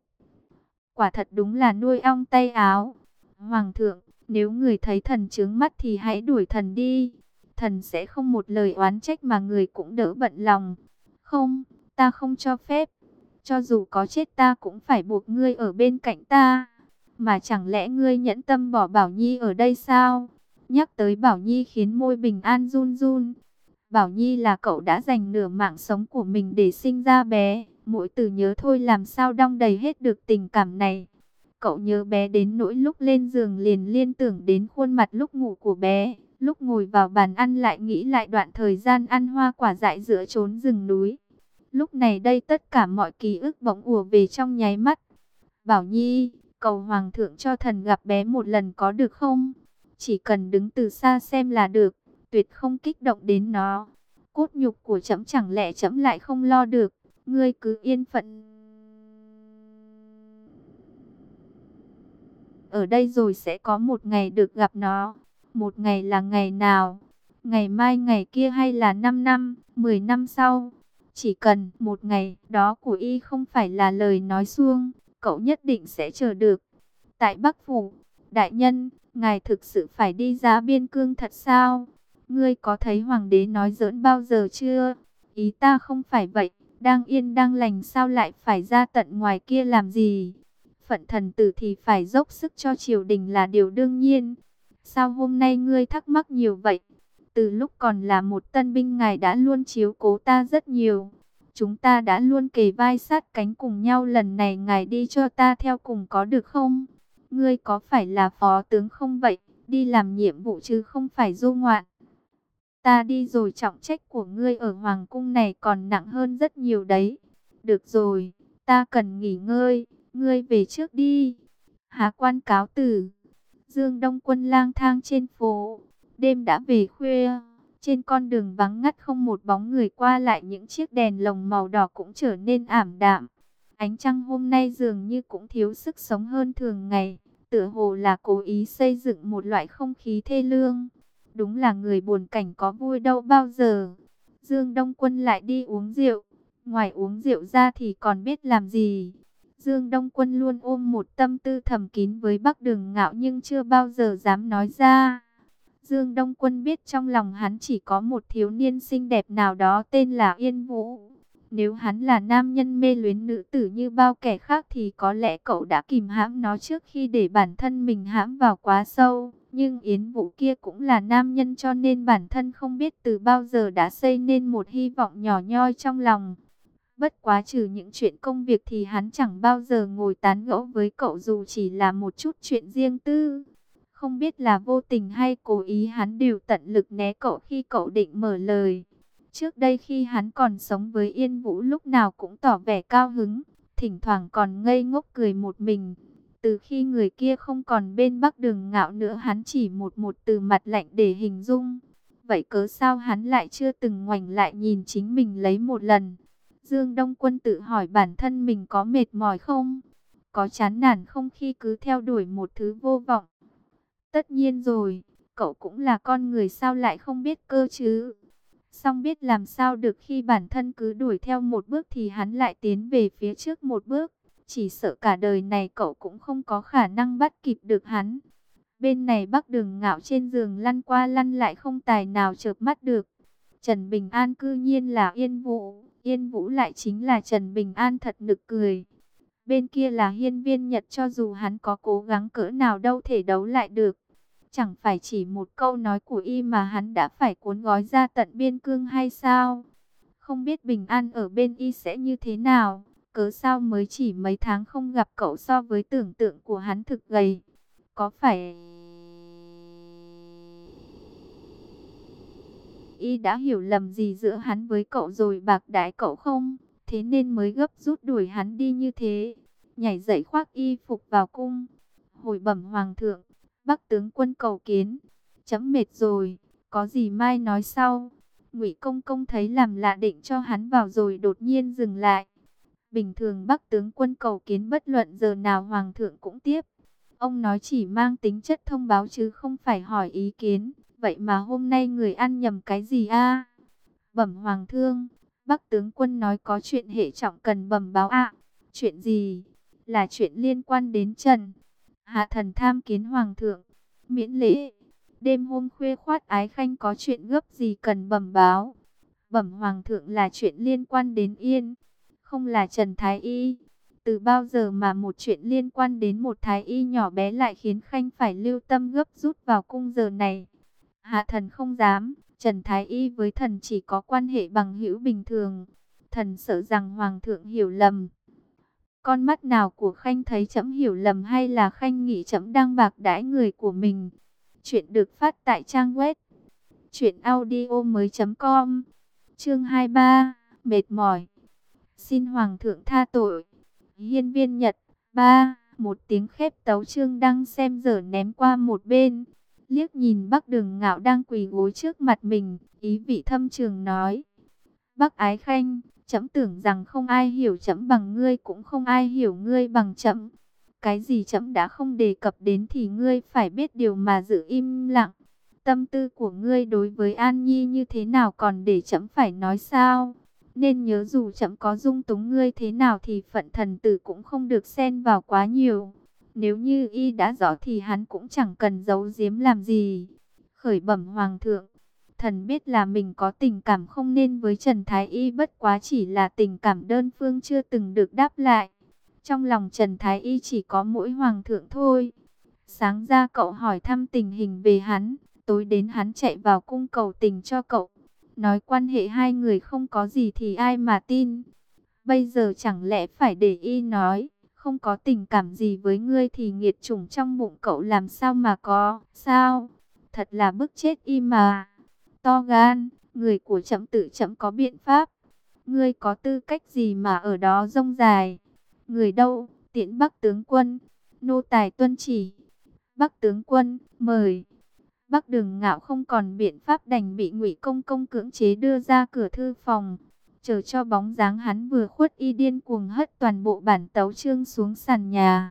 Quả thật đúng là nuôi ong tay áo. Hoàng thượng, nếu người thấy thần chướng mắt thì hãy đuổi thần đi. Thần sẽ không một lời oán trách mà người cũng đỡ bận lòng. Không, ta không cho phép. Cho dù có chết ta cũng phải buộc ngươi ở bên cạnh ta. Mà chẳng lẽ ngươi nhẫn tâm bỏ Bảo Nhi ở đây sao? Nhắc tới Bảo Nhi khiến môi Bình An run run. Bảo Nhi là cậu đã dành nửa mạng sống của mình để sinh ra bé. Mỗi từ nhớ thôi làm sao đong đầy hết được tình cảm này. Cậu nhớ bé đến nỗi lúc lên giường liền liên tưởng đến khuôn mặt lúc ngủ của bé. Lúc ngồi vào bàn ăn lại nghĩ lại đoạn thời gian ăn hoa quả dại giữa chốn rừng núi. Lúc này đây tất cả mọi ký ức bỗng ùa về trong nháy mắt. Bảo Nhi, cầu Hoàng thượng cho thần gặp bé một lần có được không? Chỉ cần đứng từ xa xem là được, tuyệt không kích động đến nó. Cốt nhục của trẫm chẳng lẽ trẫm lại không lo được, ngươi cứ yên phận ở đây rồi sẽ có một ngày được gặp nó. Một ngày là ngày nào? Ngày mai, ngày kia hay là năm năm, mười năm sau? Chỉ cần một ngày đó của y không phải là lời nói suông, cậu nhất định sẽ chờ được. Tại Bắc Phủ, đại nhân, ngài thực sự phải đi Giá Biên Cương thật sao? Ngươi có thấy hoàng đế nói giỡn bao giờ chưa? Ý ta không phải vậy, đang yên đang lành sao lại phải ra tận ngoài kia làm gì? Phận thần tử thì phải dốc sức cho triều đình là điều đương nhiên. Sao hôm nay ngươi thắc mắc nhiều vậy? Từ lúc còn là một tân binh ngài đã luôn chiếu cố ta rất nhiều. Chúng ta đã luôn kề vai sát cánh cùng nhau, lần này ngài đi cho ta theo cùng có được không? Ngươi có phải là phó tướng không vậy? Đi làm nhiệm vụ chứ không phải du ngoạn. Ta đi rồi trọng trách của ngươi ở hoàng cung này còn nặng hơn rất nhiều đấy. Được rồi, ta cần nghỉ ngơi, ngươi về trước đi. Hạ quan cáo từ. Dương Đông Quân lang thang trên phố. Đêm đã về khuya, trên con đường vắng ngắt không một bóng người qua lại, những chiếc đèn lồng màu đỏ cũng trở nên ảm đạm. Ánh trăng hôm nay dường như cũng thiếu sức sống hơn thường ngày, tựa hồ là cố ý xây dựng một loại không khí thê lương. Đúng là người buồn cảnh có vui đâu bao giờ. Dương Đông Quân lại đi uống rượu, ngoài uống rượu ra thì còn biết làm gì. Dương Đông Quân luôn ôm một tâm tư thầm kín với Bắc Đường Ngạo nhưng chưa bao giờ dám nói ra. Dương Đông Quân biết trong lòng hắn chỉ có một thiếu niên xinh đẹp nào đó tên là Yên Vũ. Nếu hắn là nam nhân mê luyến nữ tử như bao kẻ khác thì có lẽ cậu đã kìm hãm nó trước khi để bản thân mình hãm vào quá sâu. Nhưng Yến Vũ kia cũng là nam nhân cho nên bản thân không biết từ bao giờ đã xây nên một hy vọng nhỏ nhoi trong lòng. Bất quá trừ những chuyện công việc thì hắn chẳng bao giờ ngồi tán gẫu với cậu dù chỉ là một chút chuyện riêng tư. Không biết là vô tình hay cố ý hắn đều tận lực né cậu khi cậu định mở lời. Trước đây khi hắn còn sống với Yên Vũ lúc nào cũng tỏ vẻ cao hứng, thỉnh thoảng còn ngây ngốc cười một mình. Từ khi người kia không còn bên Bắc Đường Ngạo nữa hắn chỉ một một từ mặt lạnh để hình dung. Vậy cớ sao hắn lại chưa từng ngoảnh lại nhìn chính mình lấy một lần? Dương Đông Quân tự hỏi bản thân mình có mệt mỏi không? Có chán nản không khi cứ theo đuổi một thứ vô vọng? Tất nhiên rồi, cậu cũng là con người sao lại không biết cơ chứ? Song biết làm sao được khi bản thân cứ đuổi theo một bước thì hắn lại tiến về phía trước một bước. Chỉ sợ cả đời này cậu cũng không có khả năng bắt kịp được hắn. Bên này Bắc Đường Ngạo trên giường lăn qua lăn lại không tài nào chợp mắt được. Trần Bình An cư nhiên là Yên Vũ, Yên Vũ lại chính là Trần Bình An, thật nực cười. Bên kia là Hiên Viên Nhật, cho dù hắn có cố gắng cỡ nào đâu thể đấu lại được. Chẳng phải chỉ một câu nói của y mà hắn đã phải cuốn gói ra tận biên cương hay sao? Không biết Bình An ở bên y sẽ như thế nào? Cớ sao mới chỉ mấy tháng không gặp cậu so với tưởng tượng của hắn thực gầy? Có phải y đã hiểu lầm gì giữa hắn với cậu rồi bạc đãi cậu không? Thế nên mới gấp rút đuổi hắn đi như thế. Nhảy dậy khoác y phục vào cung. Hồi bẩm hoàng thượng, Bắc tướng quân cầu kiến. Chấm mệt rồi, có gì mai nói sau. Ngụy Công Công thấy làm lạ định cho hắn vào rồi đột nhiên dừng lại. Bình thường Bắc tướng quân cầu kiến bất luận giờ nào hoàng thượng cũng tiếp. Ông nói chỉ mang tính chất thông báo chứ không phải hỏi ý kiến. Vậy mà hôm nay người ăn nhầm cái gì a? Bẩm hoàng thương, Bắc tướng quân nói có chuyện hệ trọng cần bẩm báo ạ. Chuyện gì? Là chuyện liên quan đến Trần Hạ Thần tham kiến hoàng thượng. Miễn lễ. Đêm hôm khuya khoát Ái Khanh có chuyện gấp gì cần bẩm báo? Bẩm hoàng thượng là chuyện liên quan đến Yên, không là Trần Thái Y. Từ bao giờ mà một chuyện liên quan đến một Thái Y nhỏ bé lại khiến Khanh phải lưu tâm gấp rút vào cung giờ này? Hạ thần không dám, Trần Thái Y với thần chỉ có quan hệ bằng hữu bình thường. Thần sợ rằng hoàng thượng hiểu lầm. Con mắt nào của Khanh thấy trẫm hiểu lầm hay là Khanh nghĩ trẫm đang bạc đãi người của mình? Chuyện được phát tại trang web truyện audio mới chấm com. Chương hai mươi ba, mệt mỏi. Xin hoàng thượng tha tội. Hiên Viên Nhật. Ba, một tiếng khép tấu chương đang xem dở ném qua một bên. Liếc nhìn Bắc Đường Ngạo đang quỳ gối trước mặt mình, ý vị thâm trường nói: Bắc Ái Khanh, trẫm tưởng rằng không ai hiểu trẫm bằng ngươi, cũng không ai hiểu ngươi bằng trẫm. Cái gì trẫm đã không đề cập đến thì ngươi phải biết điều mà giữ im lặng. Tâm tư của ngươi đối với An Nhi như thế nào còn để trẫm phải nói sao? Nên nhớ dù trẫm có dung túng ngươi thế nào thì phận thần tử cũng không được xen vào quá nhiều. Nếu như y đã rõ thì hắn cũng chẳng cần giấu giếm làm gì. Khởi bẩm hoàng thượng, thần biết là mình có tình cảm không nên với Trần Thái Y, bất quá chỉ là tình cảm đơn phương chưa từng được đáp lại. Trong lòng Trần Thái Y chỉ có mỗi hoàng thượng thôi. Sáng ra cậu hỏi thăm tình hình về hắn, tối đến hắn chạy vào cung cầu tình cho cậu. Nói quan hệ hai người không có gì thì ai mà tin. Bây giờ chẳng lẽ phải để y nói không có tình cảm gì với ngươi thì nghiệt chủng trong bụng cậu làm sao mà có, sao? Thật là bức chết y mà. To gan, người của trẫm tự trẫm có biện pháp. Ngươi có tư cách gì mà ở đó rông dài? Người đâu? Tiễn Bắc tướng quân. Nô tài tuân chỉ. Bắc tướng quân, mời. Bắc Đường Ngạo không còn biện pháp đành bị Ngụy Công Công cưỡng chế đưa ra cửa thư phòng. Chờ cho bóng dáng hắn vừa khuất y điên cuồng hất toàn bộ bản tấu chương xuống sàn nhà.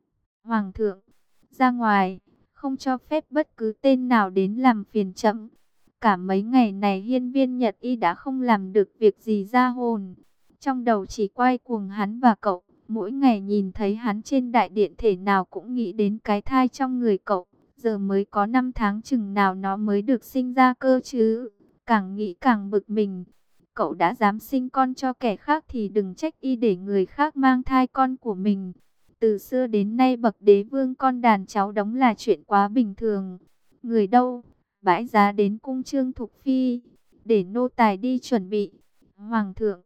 Hoàng thượng, ra ngoài, không cho phép bất cứ tên nào đến làm phiền trẫm. Cả mấy ngày này Hiên Viên Nhật y đã không làm được việc gì ra hồn. Trong đầu chỉ quay cuồng hắn và cậu. Mỗi ngày nhìn thấy hắn trên đại điện thể nào cũng nghĩ đến cái thai trong người cậu. Giờ mới có năm tháng chừng nào nó mới được sinh ra cơ chứ. Càng nghĩ càng bực mình. Cậu đã dám sinh con cho kẻ khác thì đừng trách y để người khác mang thai con của mình. Từ xưa đến nay bậc đế vương con đàn cháu đống là chuyện quá bình thường. Người đâu? Bãi giá đến cung Trương Thục Phi. Để nô tài đi chuẩn bị. Hoàng thượng,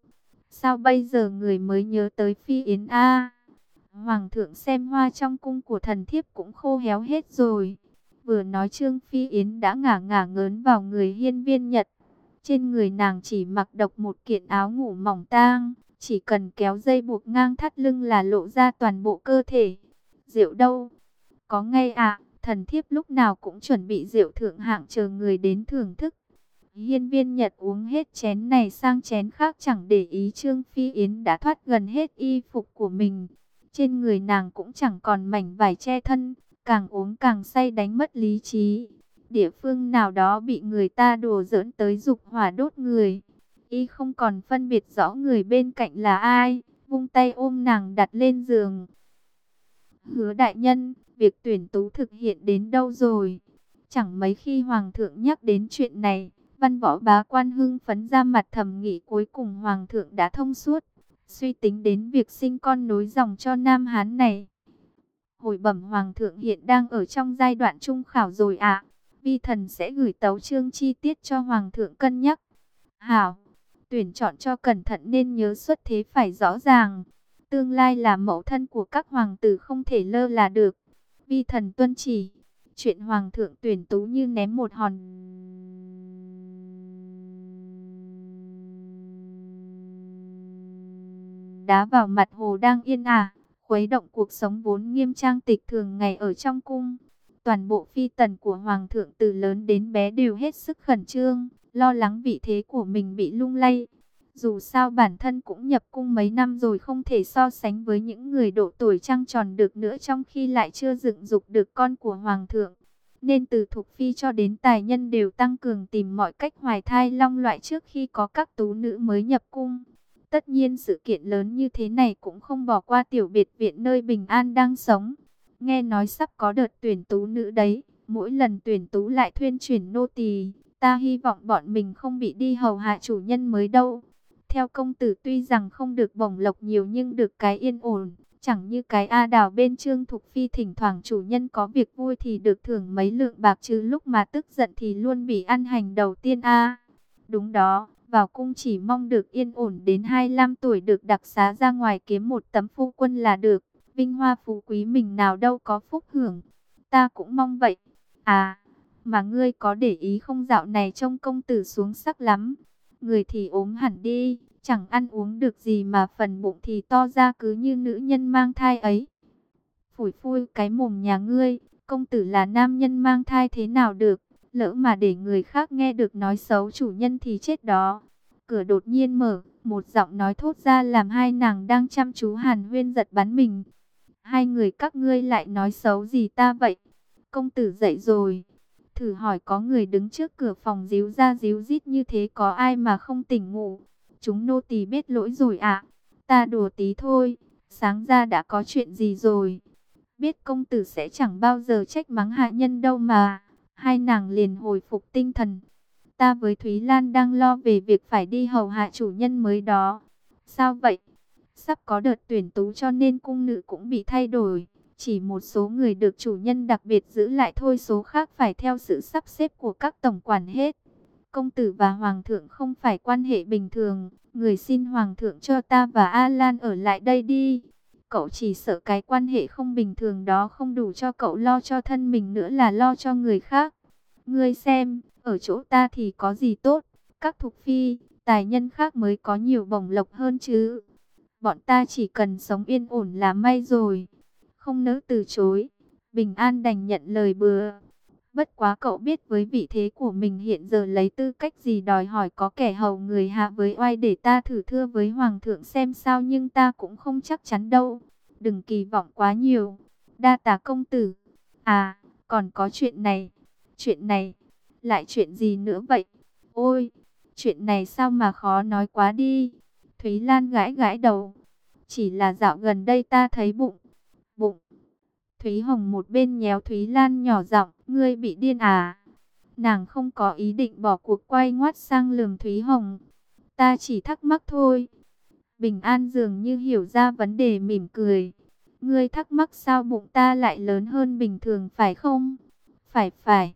Sao bây giờ người mới nhớ tới Phi Yến a? Hoàng thượng xem hoa trong cung của thần thiếp cũng khô héo hết rồi. Vừa nói Trương Phi Yến đã ngả ngả ngớn vào người Hiên Viên Nhật. Trên người nàng chỉ mặc độc một kiện áo ngủ mỏng tang, chỉ cần kéo dây buộc ngang thắt lưng là lộ ra toàn bộ cơ thể. Rượu đâu? Có ngay ạ, thần thiếp lúc nào cũng chuẩn bị rượu thượng hạng chờ người đến thưởng thức. Hiên Viên Nhật uống hết chén này sang chén khác, chẳng để ý Trương Phi Yến đã thoát gần hết y phục của mình. Trên người nàng cũng chẳng còn mảnh vải che thân, càng uống càng say đánh mất lý trí. Địa phương nào đó bị người ta đùa giỡn tới dục hỏa đốt người. Y không còn phân biệt rõ người bên cạnh là ai, vung tay ôm nàng đặt lên giường. Hứa đại nhân, việc tuyển tú thực hiện đến đâu rồi? Chẳng mấy khi hoàng thượng nhắc đến chuyện này, văn võ bá quan hưng phấn ra mặt thầm nghĩ cuối cùng hoàng thượng đã thông suốt, suy tính đến việc sinh con nối dòng cho Nam Hán này. Hồi bẩm hoàng thượng hiện đang ở trong giai đoạn trung khảo rồi ạ. Vi thần sẽ gửi tấu chương chi tiết cho hoàng thượng cân nhắc. Hảo, tuyển chọn cho cẩn thận nên nhớ xuất thế phải rõ ràng. Tương lai là mẫu thân của các hoàng tử không thể lơ là được. Vi thần tuân chỉ. Chuyện hoàng thượng tuyển tú như ném một hòn đá vào mặt hồ đang yên ả, khuấy động cuộc sống vốn nghiêm trang tịch thường ngày ở trong cung. Toàn bộ phi tần của hoàng thượng từ lớn đến bé đều hết sức khẩn trương, lo lắng vị thế của mình bị lung lay. Dù sao bản thân cũng nhập cung mấy năm rồi, không thể so sánh với những người độ tuổi trăng tròn được nữa, trong khi lại chưa dựng dục được con của hoàng thượng. Nên từ Thục Phi cho đến tài nhân đều tăng cường tìm mọi cách hoài thai long loại trước khi có các tú nữ mới nhập cung. Tất nhiên sự kiện lớn như thế này cũng không bỏ qua tiểu biệt viện nơi Bình An đang sống. Nghe nói sắp có đợt tuyển tú nữ đấy, mỗi lần tuyển tú lại thuyên chuyển nô tỳ. Ta hy vọng bọn mình không bị đi hầu hạ chủ nhân mới đâu. Theo công tử tuy rằng không được bổng lộc nhiều nhưng được cái yên ổn. Chẳng như cái A Đào bên Trương Thục Phi, thỉnh thoảng chủ nhân có việc vui thì được thưởng mấy lượng bạc, chứ lúc mà tức giận thì luôn bị ăn hành đầu tiên a. Đúng đó, vào cung chỉ mong được yên ổn, đến hai mươi lăm tuổi được đặc xá ra ngoài kiếm một tấm phu quân là được. Vinh hoa phú quý mình nào đâu có phúc hưởng. Ta cũng mong vậy. À, mà ngươi có để ý không, dạo này trông công tử xuống sắc lắm. Người thì ốm hẳn đi, chẳng ăn uống được gì mà phần bụng thì to ra cứ như nữ nhân mang thai ấy. Phủi phui cái mồm nhà ngươi, công tử là nam nhân mang thai thế nào được, lỡ mà để người khác nghe được nói xấu chủ nhân thì chết đó. Cửa đột nhiên mở, một giọng nói thốt ra làm hai nàng đang chăm chú hàn huyên giật bắn mình. Hai người các ngươi lại nói xấu gì ta vậy? Công tử dậy rồi. Thử hỏi có người đứng trước cửa phòng díu ra díu dít như thế, có ai mà không tỉnh ngủ? Chúng nô tỳ biết lỗi rồi ạ. Ta đùa tí thôi. Sáng ra đã có chuyện gì rồi? Biết công tử sẽ chẳng bao giờ trách mắng hạ nhân đâu mà. Hai nàng liền hồi phục tinh thần. Ta với Thúy Lan đang lo về việc phải đi hầu hạ chủ nhân mới đó. Sao vậy? Sắp có đợt tuyển tú cho nên cung nữ cũng bị thay đổi. Chỉ một số người được chủ nhân đặc biệt giữ lại thôi, số khác phải theo sự sắp xếp của các tổng quản hết. Công tử và hoàng thượng không phải quan hệ bình thường. Người xin hoàng thượng cho ta và A Lan ở lại đây đi. Cậu chỉ sợ cái quan hệ không bình thường đó không đủ cho cậu lo cho thân mình nữa là lo cho người khác. Ngươi xem, ở chỗ ta thì có gì tốt. Các thục phi, tài nhân khác mới có nhiều bổng lộc hơn chứ. Bọn ta chỉ cần sống yên ổn là may rồi. Không nỡ từ chối. Bình An đành nhận lời bừa. Bất quá cậu biết với vị thế của mình hiện giờ lấy tư cách gì đòi hỏi có kẻ hầu người hạ với oai, để ta thử thưa với hoàng thượng xem sao, nhưng ta cũng không chắc chắn đâu. Đừng kỳ vọng quá nhiều. Đa tá công tử. À, còn có chuyện này. Chuyện này, lại chuyện gì nữa vậy? Ôi, chuyện này sao mà khó nói quá đi. Thúy Lan gãi gãi đầu. Chỉ là dạo gần đây ta thấy bụng. Bụng. Thúy Hồng một bên nhéo Thúy Lan nhỏ giọng, ngươi bị điên à? Nàng không có ý định bỏ cuộc, quay ngoắt sang lườm Thúy Hồng. Ta chỉ thắc mắc thôi. Bình An dường như hiểu ra vấn đề, mỉm cười. Ngươi thắc mắc sao bụng ta lại lớn hơn bình thường phải không? Phải phải.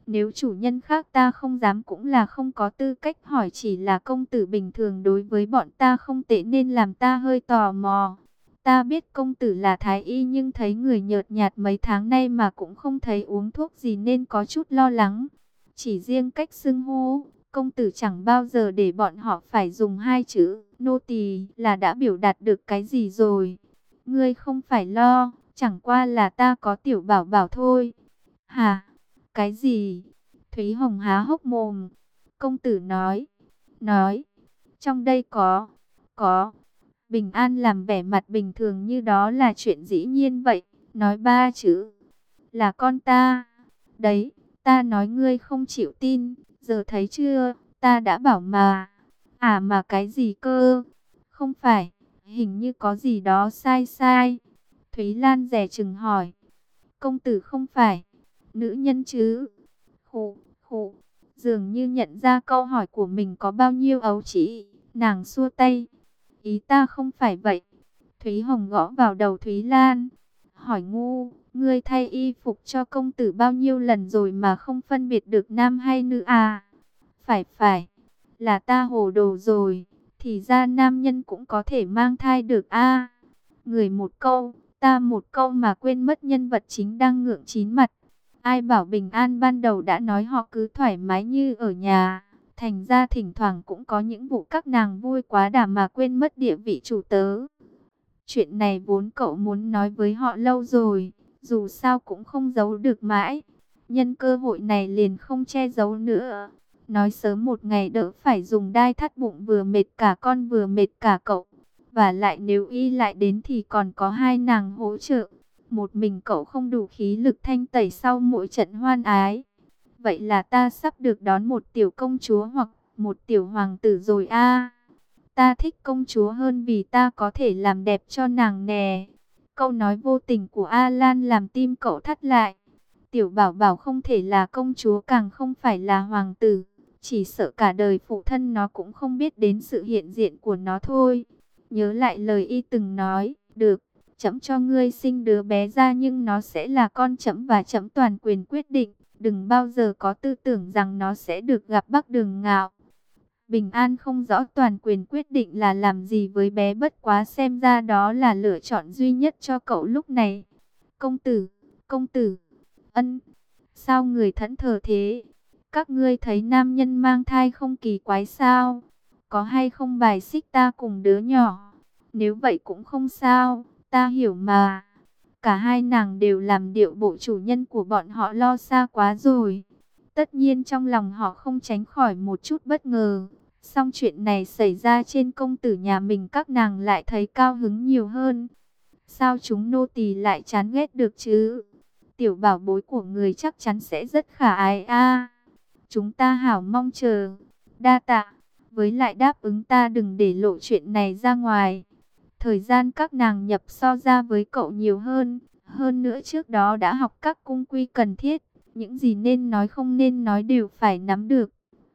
Nếu chủ nhân khác ta không dám cũng là không có tư cách hỏi, chỉ là công tử bình thường đối với bọn ta không tệ nên làm ta hơi tò mò. Ta biết công tử là thái y nhưng thấy người nhợt nhạt mấy tháng nay mà cũng không thấy uống thuốc gì nên có chút lo lắng. Chỉ riêng cách xưng hô, công tử chẳng bao giờ để bọn họ phải dùng hai chữ nô tỳ là đã biểu đạt được cái gì rồi. Ngươi không phải lo, chẳng qua là ta có tiểu bảo bảo thôi. Hả? Cái gì? Thúy Hồng há hốc mồm. Công tử nói, nói, trong đây có, có. Bình An làm vẻ mặt bình thường như đó là chuyện dĩ nhiên vậy, nói ba chữ, là con ta. Đấy, ta nói ngươi không chịu tin, giờ thấy chưa, ta đã bảo mà. À mà cái gì cơ? Không phải, hình như có gì đó sai sai. Thúy Lan dè chừng hỏi. Công tử không phải nữ nhân chứ? Khụ, khụ, dường như nhận ra câu hỏi của mình có bao nhiêu ấu trĩ, nàng xua tay. Ý ta không phải vậy. Thúy Hồng gõ vào đầu Thúy Lan. Hỏi ngu, ngươi thay y phục cho công tử bao nhiêu lần rồi mà không phân biệt được nam hay nữ à? Phải phải, là ta hồ đồ rồi. Thì ra nam nhân cũng có thể mang thai được a. Người một câu, ta một câu mà quên mất nhân vật chính đang ngượng chín mặt. Ai bảo Bình An ban đầu đã nói họ cứ thoải mái như ở nhà. Thành ra thỉnh thoảng cũng có những vụ các nàng vui quá đà mà quên mất địa vị chủ tớ. Chuyện này vốn cậu muốn nói với họ lâu rồi, dù sao cũng không giấu được mãi. Nhân cơ hội này liền không che giấu nữa. Nói sớm một ngày đỡ phải dùng đai thắt bụng, vừa mệt cả con vừa mệt cả cậu. Và lại nếu y lại đến thì còn có hai nàng hỗ trợ. Một mình cậu không đủ khí lực thanh tẩy sau mỗi trận hoan ái. Vậy là ta sắp được đón một tiểu công chúa hoặc một tiểu hoàng tử rồi a. Ta thích công chúa hơn vì ta có thể làm đẹp cho nàng nè. Câu nói vô tình của A Lan làm tim cậu thắt lại. Tiểu bảo bảo không thể là công chúa, càng không phải là hoàng tử. Chỉ sợ cả đời phụ thân nó cũng không biết đến sự hiện diện của nó thôi. Nhớ lại lời y từng nói, được, trẫm cho ngươi sinh đứa bé ra nhưng nó sẽ là con trẫm và trẫm toàn quyền quyết định. Đừng bao giờ có tư tưởng rằng nó sẽ được gặp Bắc Đường Ngạo. Bình An không rõ toàn quyền quyết định là làm gì với bé, bất quá xem ra đó là lựa chọn duy nhất cho cậu lúc này. Công tử, công tử, ân, sao người thẫn thờ thế? Các ngươi thấy nam nhân mang thai không kỳ quái sao? Có hay không bài xích ta cùng đứa nhỏ? Nếu vậy cũng không sao, ta hiểu mà. Cả hai nàng đều làm điệu bộ chủ nhân của bọn họ lo xa quá rồi. Tất nhiên trong lòng họ không tránh khỏi một chút bất ngờ. Song chuyện này xảy ra trên công tử nhà mình, các nàng lại thấy cao hứng nhiều hơn. Sao chúng nô tỳ lại chán ghét được chứ? Tiểu bảo bối của người chắc chắn sẽ rất khả ái a. Chúng ta hảo mong chờ. Đa tạ. Với lại đáp ứng ta đừng để lộ chuyện này ra ngoài. Thời gian các nàng nhập so ra với cậu nhiều hơn. Hơn nữa trước đó đã học các cung quy cần thiết. Những gì nên nói không nên nói đều phải nắm được.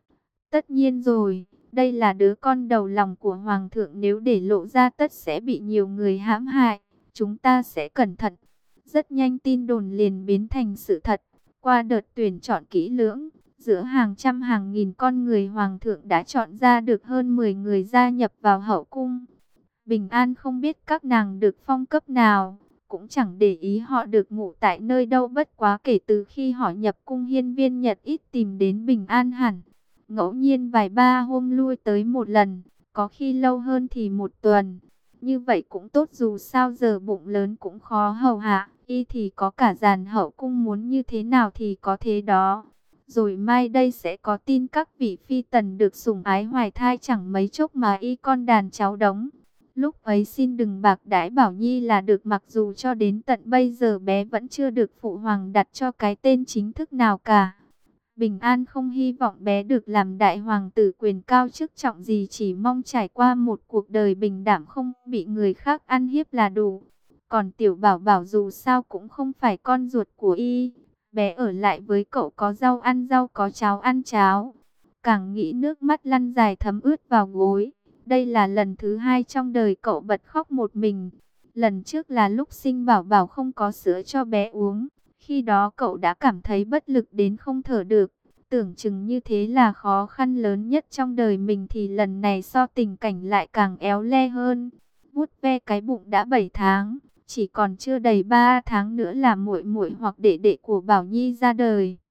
Tất nhiên rồi, đây là đứa con đầu lòng của Hoàng thượng, nếu để lộ ra tất sẽ bị nhiều người hãm hại. Chúng ta sẽ cẩn thận. Rất nhanh tin đồn liền biến thành sự thật. Qua đợt tuyển chọn kỹ lưỡng, giữa hàng trăm hàng nghìn con người, Hoàng thượng đã chọn ra được hơn mười người gia nhập vào hậu cung. Bình An không biết các nàng được phong cấp nào, cũng chẳng để ý họ được ngủ tại nơi đâu, bất quá kể từ khi họ nhập cung, hiên viên Nhật ít tìm đến Bình An hẳn. Ngẫu nhiên vài ba hôm lui tới một lần, có khi lâu hơn thì một tuần. Như vậy cũng tốt, dù sao giờ bụng lớn cũng khó hầu hạ, y thì có cả dàn hậu cung, muốn như thế nào thì có thế đó. Rồi mai đây sẽ có tin các vị phi tần được sủng ái hoài thai, chẳng mấy chốc mà y con đàn cháu đống. Lúc ấy xin đừng bạc đãi Bảo Nhi là được, mặc dù cho đến tận bây giờ bé vẫn chưa được phụ hoàng đặt cho cái tên chính thức nào cả. Bình An không hy vọng bé được làm đại hoàng tử quyền cao chức trọng gì, chỉ mong trải qua một cuộc đời bình đẳng, không bị người khác ăn hiếp là đủ. Còn tiểu bảo bảo dù sao cũng không phải con ruột của y, bé ở lại với cậu có rau ăn rau, có cháo ăn cháo. Càng nghĩ nước mắt lăn dài thấm ướt vào gối. Đây là lần thứ hai trong đời cậu bật khóc một mình. Lần trước là lúc sinh bảo bảo không có sữa cho bé uống, Khi đó cậu đã cảm thấy bất lực đến không thở được. Tưởng chừng như thế là khó khăn lớn nhất trong đời mình, thì lần này so tình cảnh lại càng éo le hơn. Vuốt ve cái bụng đã bảy tháng, chỉ còn chưa đầy ba tháng nữa là muội muội hoặc đệ đệ của Bảo Nhi ra đời.